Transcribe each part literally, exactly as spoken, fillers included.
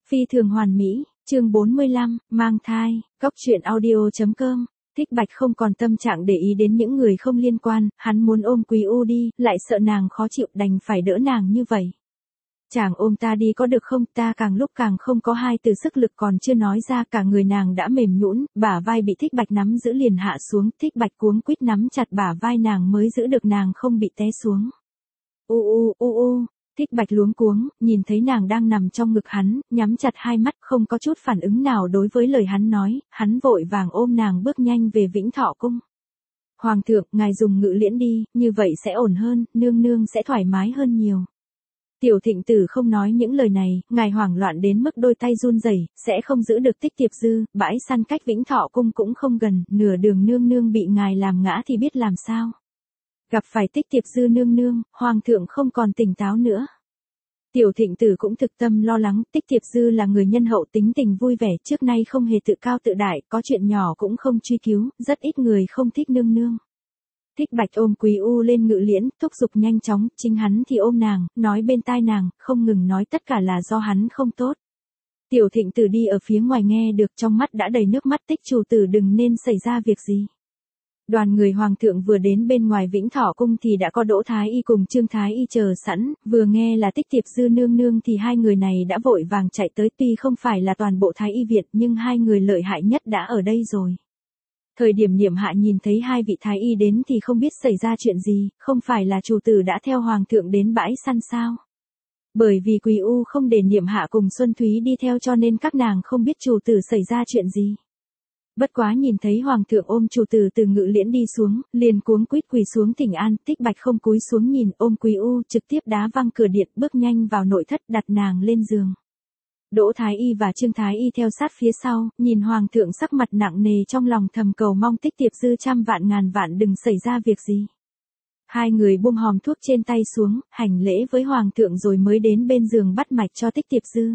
Phi thường hoàn mỹ, chương bốn mươi lăm, mang thai, Cóc truyện audio chấm com. Thích Bạch không còn tâm trạng để ý đến những người không liên quan, hắn muốn ôm Quý U đi, lại sợ nàng khó chịu đành phải đỡ nàng như vậy. Chàng ôm ta đi có được không, ta càng lúc càng không có hai từ sức lực còn chưa nói ra cả người nàng đã mềm nhũn, bả vai bị Thích Bạch nắm giữ liền hạ xuống, Thích Bạch cuống quýt nắm chặt bả vai nàng mới giữ được nàng không bị té xuống. U u u u. Thích Bạch luống cuống, nhìn thấy nàng đang nằm trong ngực hắn, nhắm chặt hai mắt không có chút phản ứng nào đối với lời hắn nói, hắn vội vàng ôm nàng bước nhanh về Vĩnh Thọ Cung. Hoàng thượng, ngài dùng ngự liễn đi, như vậy sẽ ổn hơn, nương nương sẽ thoải mái hơn nhiều. Tiểu Thịnh Tử không nói những lời này, ngài hoảng loạn đến mức đôi tay run rẩy, sẽ không giữ được Tích Tiệp Dư, bãi săn cách Vĩnh Thọ Cung cũng không gần, nửa đường nương nương bị ngài làm ngã thì biết làm sao. Gặp phải Tích Tiệp Dư nương nương, hoàng thượng không còn tỉnh táo nữa. Tiểu Thịnh Tử cũng thực tâm lo lắng, Tích Tiệp Dư là người nhân hậu tính tình vui vẻ, trước nay không hề tự cao tự đại, có chuyện nhỏ cũng không truy cứu, rất ít người không thích nương nương. Thích Bạch ôm Quý U lên ngự liễn, thúc giục nhanh chóng, chính hắn thì ôm nàng, nói bên tai nàng, không ngừng nói tất cả là do hắn không tốt. Tiểu Thịnh Tử đi ở phía ngoài nghe được trong mắt đã đầy nước mắt, Tích chủ tử đừng nên xảy ra việc gì. Đoàn người hoàng thượng vừa đến bên ngoài Vĩnh Thọ Cung thì đã có Đỗ Thái Y cùng Trương Thái Y chờ sẵn, vừa nghe là Tích Tiệp Dư nương nương thì hai người này đã vội vàng chạy tới, tuy không phải là toàn bộ Thái Y Viện nhưng hai người lợi hại nhất đã ở đây rồi. Thời điểm Niệm Hạ nhìn thấy hai vị Thái Y đến thì không biết xảy ra chuyện gì, không phải là chủ tử đã theo hoàng thượng đến bãi săn sao? Bởi vì Quý U không để Niệm Hạ cùng Xuân Thúy đi theo cho nên các nàng không biết chủ tử xảy ra chuyện gì. Bất quá nhìn thấy hoàng thượng ôm chủ tử từ ngự liễn đi xuống, liền cuống quýt quỳ xuống thỉnh an, Tích Bạch không cúi xuống nhìn, ôm Quý U trực tiếp đá văng cửa điện, bước nhanh vào nội thất đặt nàng lên giường. Đỗ Thái Y và Trương Thái Y theo sát phía sau, nhìn hoàng thượng sắc mặt nặng nề trong lòng thầm cầu mong Tích Tiệp Dư trăm vạn ngàn vạn đừng xảy ra việc gì. Hai người buông hòm thuốc trên tay xuống, hành lễ với hoàng thượng rồi mới đến bên giường bắt mạch cho Tích Tiệp Dư.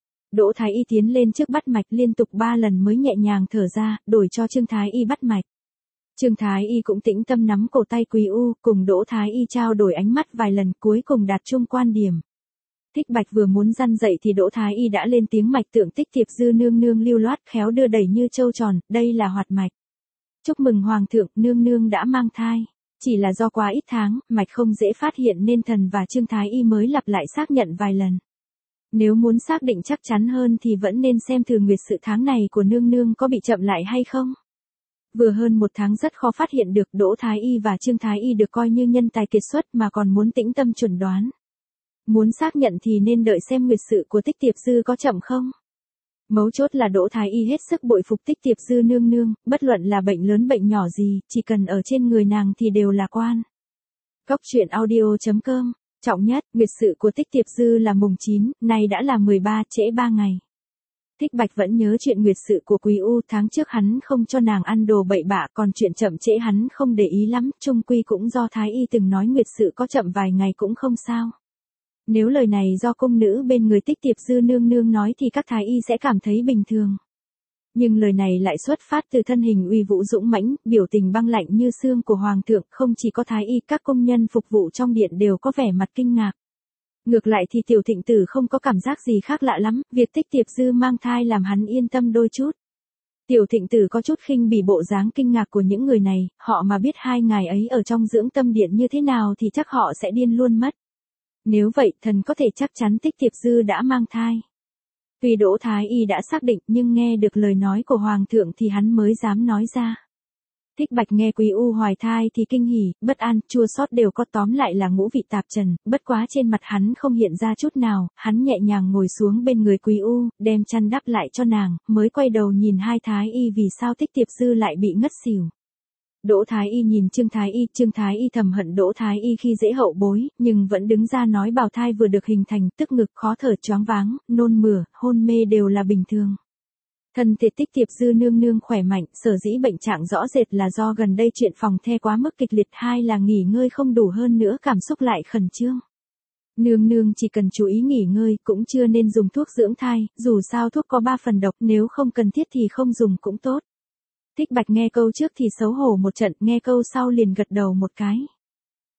Đỗ Thái Y tiến lên trước bắt mạch liên tục ba lần mới nhẹ nhàng thở ra, đổi cho Trương Thái Y bắt mạch. Trương Thái Y cũng tĩnh tâm nắm cổ tay Quý U, cùng Đỗ Thái Y trao đổi ánh mắt vài lần cuối cùng đạt chung quan điểm. Thích Bạch vừa muốn răn dậy thì Đỗ Thái Y đã lên tiếng mạch tượng Tích Tiệp Dư nương nương lưu loát khéo đưa đẩy như châu tròn, đây là hoạt mạch. Chúc mừng hoàng thượng, nương nương đã mang thai. Chỉ là do quá ít tháng, mạch không dễ phát hiện nên thần và Trương Thái Y mới lặp lại xác nhận vài lần. Nếu muốn xác định chắc chắn hơn thì vẫn nên xem thử nguyệt sự tháng này của nương nương có bị chậm lại hay không. Vừa hơn một tháng rất khó phát hiện được, Đỗ Thái Y và Trương Thái Y được coi như nhân tài kiệt xuất mà còn muốn tĩnh tâm chuẩn đoán. Muốn xác nhận thì nên đợi xem nguyệt sự của Tích Tiệp Dư có chậm không. Mấu chốt là Đỗ Thái Y hết sức bội phục Tích Tiệp Dư nương nương, bất luận là bệnh lớn bệnh nhỏ gì, chỉ cần ở trên người nàng thì đều là quan. Cóc truyện audio chấm com. Trọng nhất, nguyệt sự của Tích Tiệp Dư là mùng chín, nay đã là mười ba, trễ ba ngày. Thích Bạch vẫn nhớ chuyện nguyệt sự của Quý U, tháng trước hắn không cho nàng ăn đồ bậy bạ, còn chuyện chậm trễ hắn không để ý lắm, chung quy cũng do Thái Y từng nói nguyệt sự có chậm vài ngày cũng không sao. Nếu lời này do cung nữ bên người Tích Tiệp Dư nương nương nói thì các Thái Y sẽ cảm thấy bình thường. Nhưng lời này lại xuất phát từ thân hình uy vũ dũng mãnh, biểu tình băng lạnh như xương của hoàng thượng, không chỉ có Thái Y, các công nhân phục vụ trong điện đều có vẻ mặt kinh ngạc. Ngược lại thì Tiểu Thịnh Tử không có cảm giác gì khác lạ lắm, việc Tích Tiệp Dư mang thai làm hắn yên tâm đôi chút. Tiểu Thịnh Tử có chút khinh bỉ bộ dáng kinh ngạc của những người này, họ mà biết hai ngài ấy ở trong dưỡng tâm điện như thế nào thì chắc họ sẽ điên luôn mất. Nếu vậy, thần có thể chắc chắn Tích Tiệp Dư đã mang thai. Tuy Đỗ Thái Y đã xác định nhưng nghe được lời nói của hoàng thượng thì hắn mới dám nói ra. Thích Bạch nghe Quý U hoài thai thì kinh hỉ, bất an, chua xót đều có, tóm lại là ngũ vị tạp trần, bất quá trên mặt hắn không hiện ra chút nào, hắn nhẹ nhàng ngồi xuống bên người Quý U, đem chăn đắp lại cho nàng, mới quay đầu nhìn hai Thái Y vì sao Tích Tiệp Dư lại bị ngất xỉu. Đỗ Thái Y nhìn Trương Thái Y, Trương Thái Y thầm hận Đỗ Thái Y khi dễ hậu bối, nhưng vẫn đứng ra nói bào thai vừa được hình thành, tức ngực khó thở choáng váng, nôn mửa, hôn mê đều là bình thường. Thân thể Tích Tiệp Dư nương nương khỏe mạnh, sở dĩ bệnh trạng rõ rệt là do gần đây chuyện phòng the quá mức kịch liệt, hai là nghỉ ngơi không đủ, hơn nữa cảm xúc lại khẩn trương. Nương nương chỉ cần chú ý nghỉ ngơi, cũng chưa nên dùng thuốc dưỡng thai, dù sao thuốc có ba phần độc, nếu không cần thiết thì không dùng cũng tốt. Thích Bạch nghe câu trước thì xấu hổ một trận, nghe câu sau liền gật đầu một cái.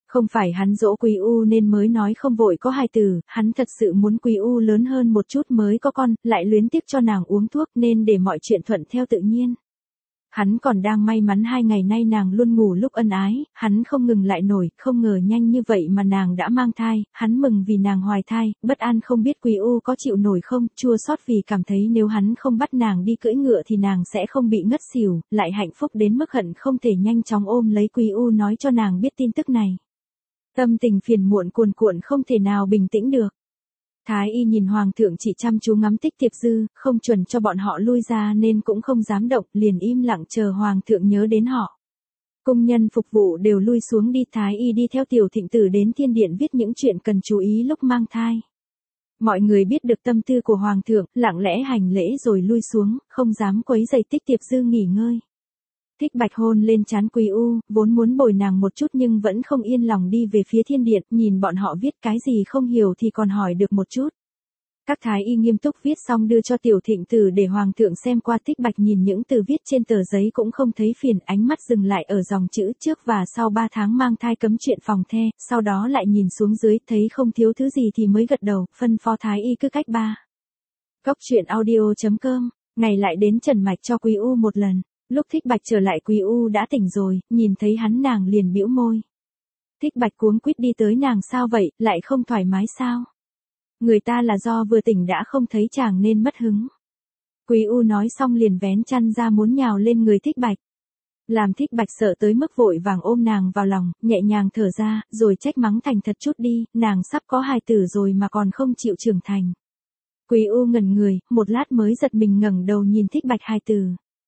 Không phải hắn dỗ Quý U nên mới nói không vội có hài tử, hắn thật sự muốn Quý U lớn hơn một chút mới có con, lại luyến tiếc cho nàng uống thuốc nên để mọi chuyện thuận theo tự nhiên. Hắn còn đang may mắn hai ngày nay nàng luôn ngủ lúc ân ái, hắn không ngừng lại nổi, không ngờ nhanh như vậy mà nàng đã mang thai, hắn mừng vì nàng hoài thai, bất an không biết Quý U có chịu nổi không, chua xót vì cảm thấy nếu hắn không bắt nàng đi cưỡi ngựa thì nàng sẽ không bị ngất xỉu, lại hạnh phúc đến mức hận không thể nhanh chóng ôm lấy Quý U nói cho nàng biết tin tức này. Tâm tình phiền muộn cuồn cuộn không thể nào bình tĩnh được. Thái y nhìn hoàng thượng chỉ chăm chú ngắm Tích Tiệp Dư, không chuẩn cho bọn họ lui ra nên cũng không dám động, liền im lặng chờ hoàng thượng nhớ đến họ. Công nhân phục vụ đều lui xuống đi, Thái y đi theo Tiểu Thịnh Tử đến thiên điện viết những chuyện cần chú ý lúc mang thai. Mọi người biết được tâm tư của hoàng thượng, lặng lẽ hành lễ rồi lui xuống, không dám quấy rầy Tích Tiệp Dư nghỉ ngơi. Thích Bạch hôn lên trán Quý U, vốn muốn bồi nàng một chút nhưng vẫn không yên lòng đi về phía thiên điện, nhìn bọn họ viết cái gì không hiểu thì còn hỏi được một chút. Các thái y nghiêm túc viết xong đưa cho Tiểu Thịnh Tử để hoàng thượng xem qua. Thích Bạch nhìn những từ viết trên tờ giấy cũng không thấy phiền, ánh mắt dừng lại ở dòng chữ trước và sau ba tháng mang thai cấm chuyện phòng the, sau đó lại nhìn xuống dưới thấy không thiếu thứ gì thì mới gật đầu, phân phó thái y cứ cách ba. Góc truyện audio chấm com, ngày lại đến trần mạch cho Quý U một lần. Lúc Thích Bạch trở lại Quý U đã tỉnh rồi, nhìn thấy hắn nàng liền bĩu môi. Thích Bạch cuống quýt đi tới nàng sao vậy, lại không thoải mái sao? Người ta là do vừa tỉnh đã không thấy chàng nên mất hứng. Quý U nói xong liền vén chăn ra muốn nhào lên người Thích Bạch. Làm Thích Bạch sợ tới mức vội vàng ôm nàng vào lòng, nhẹ nhàng thở ra, rồi trách mắng thành thật chút đi, nàng sắp có hài tử rồi mà còn không chịu trưởng thành. Quý U ngẩn người, một lát mới giật mình ngẩng đầu nhìn Thích Bạch hài tử.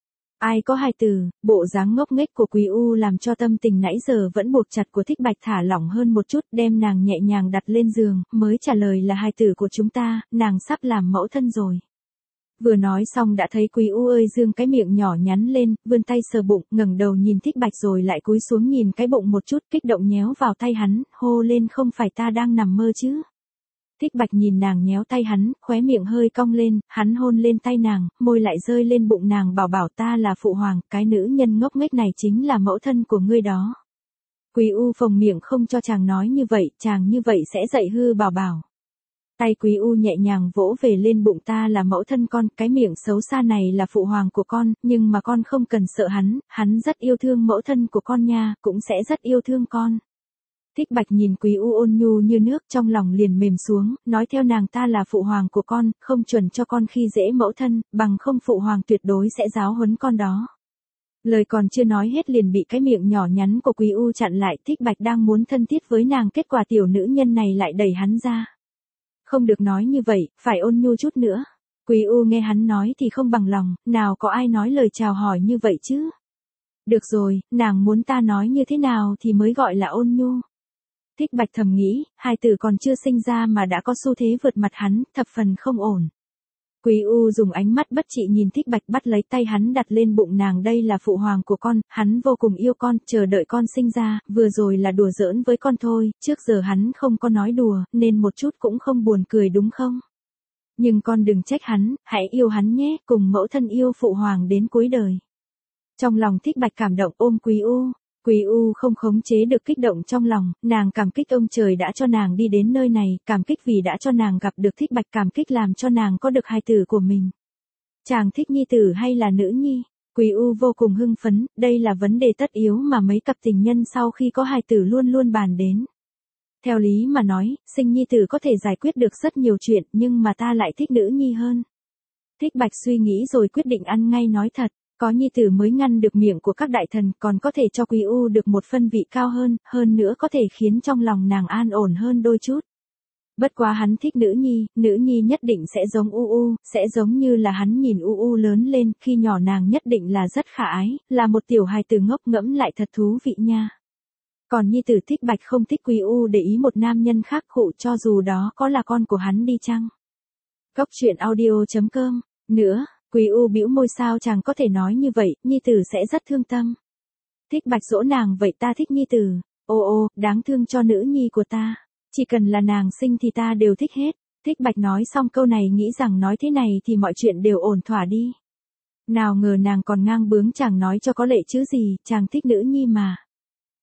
Ai có hài tử, bộ dáng ngốc nghếch của Quý U làm cho tâm tình nãy giờ vẫn buộc chặt của Thích Bạch thả lỏng hơn một chút, đem nàng nhẹ nhàng đặt lên giường, mới trả lời là hài tử của chúng ta, nàng sắp làm mẫu thân rồi. Vừa nói xong đã thấy Quý U ơi dương cái miệng nhỏ nhắn lên, vươn tay sờ bụng, ngẩng đầu nhìn Thích Bạch rồi lại cúi xuống nhìn cái bụng một chút, kích động nhéo vào tay hắn, hô lên không phải ta đang nằm mơ chứ. Thích Bạch nhìn nàng nhéo tay hắn, khóe miệng hơi cong lên, hắn hôn lên tay nàng, môi lại rơi lên bụng nàng bảo bảo ta là phụ hoàng, cái nữ nhân ngốc nghếch này chính là mẫu thân của ngươi đó. Quý U phồng miệng không cho chàng nói như vậy, chàng như vậy sẽ dạy hư bảo bảo. Tay Quý U nhẹ nhàng vỗ về lên bụng ta là mẫu thân con, cái miệng xấu xa này là phụ hoàng của con, nhưng mà con không cần sợ hắn, hắn rất yêu thương mẫu thân của con nha, cũng sẽ rất yêu thương con. Thích Bạch nhìn Quý U ôn nhu như nước trong lòng liền mềm xuống, nói theo nàng ta là phụ hoàng của con, không chuẩn cho con khi dễ mẫu thân, bằng không phụ hoàng tuyệt đối sẽ giáo huấn con đó. Lời còn chưa nói hết liền bị cái miệng nhỏ nhắn của Quý U chặn lại, Thích Bạch đang muốn thân thiết với nàng kết quả tiểu nữ nhân này lại đẩy hắn ra. Không được nói như vậy, phải ôn nhu chút nữa. Quý U nghe hắn nói thì không bằng lòng, nào có ai nói lời chào hỏi như vậy chứ. Được rồi, nàng muốn ta nói như thế nào thì mới gọi là ôn nhu. Thích Bạch thầm nghĩ, hài tử còn chưa sinh ra mà đã có xu thế vượt mặt hắn, thập phần không ổn. Quý U dùng ánh mắt bất trị nhìn Thích Bạch bắt lấy tay hắn đặt lên bụng nàng đây là phụ hoàng của con, hắn vô cùng yêu con, chờ đợi con sinh ra, vừa rồi là đùa giỡn với con thôi, trước giờ hắn không có nói đùa, nên một chút cũng không buồn cười đúng không? Nhưng con đừng trách hắn, hãy yêu hắn nhé, cùng mẫu thân yêu phụ hoàng đến cuối đời. Trong lòng Thích Bạch cảm động ôm Quý U. Quý U không khống chế được kích động trong lòng, nàng cảm kích ông trời đã cho nàng đi đến nơi này, cảm kích vì đã cho nàng gặp được Thích Bạch, cảm kích làm cho nàng có được hài tử của mình. Chàng thích nhi tử hay là nữ nhi? Quý U vô cùng hưng phấn, đây là vấn đề tất yếu mà mấy cặp tình nhân sau khi có hài tử luôn luôn bàn đến. Theo lý mà nói, sinh nhi tử có thể giải quyết được rất nhiều chuyện, nhưng mà ta lại thích nữ nhi hơn. Thích Bạch suy nghĩ rồi quyết định ăn ngay nói thật. Có nhi tử mới ngăn được miệng của các đại thần, còn có thể cho Quý U được một phân vị cao hơn, hơn nữa có thể khiến trong lòng nàng an ổn hơn đôi chút. Bất quá hắn thích nữ nhi, nữ nhi nhất định sẽ giống U U, sẽ giống như là hắn nhìn U U lớn lên, khi nhỏ nàng nhất định là rất khả ái, là một tiểu hài tử ngốc ngẫm lại thật thú vị nha. Còn nhi tử Thích Bạch không thích Quý U để ý một nam nhân khác khụ cho dù đó có là con của hắn đi chăng. Góc truyện audio chấm com, nữa. Quý U bĩu môi sao chàng có thể nói như vậy, nhi tử sẽ rất thương tâm. Thích Bạch dỗ nàng vậy ta thích nhi tử, ô ô, đáng thương cho nữ nhi của ta, chỉ cần là nàng sinh thì ta đều thích hết. Thích Bạch nói xong câu này nghĩ rằng nói thế này thì mọi chuyện đều ổn thỏa đi. Nào ngờ nàng còn ngang bướng chàng nói cho có lệ chứ gì, chàng thích nữ nhi mà.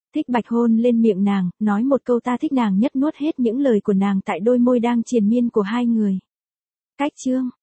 Thích Bạch hôn lên miệng nàng, nói một câu ta thích nàng nhất nuốt hết những lời của nàng tại đôi môi đang triền miên của hai người. Cách chương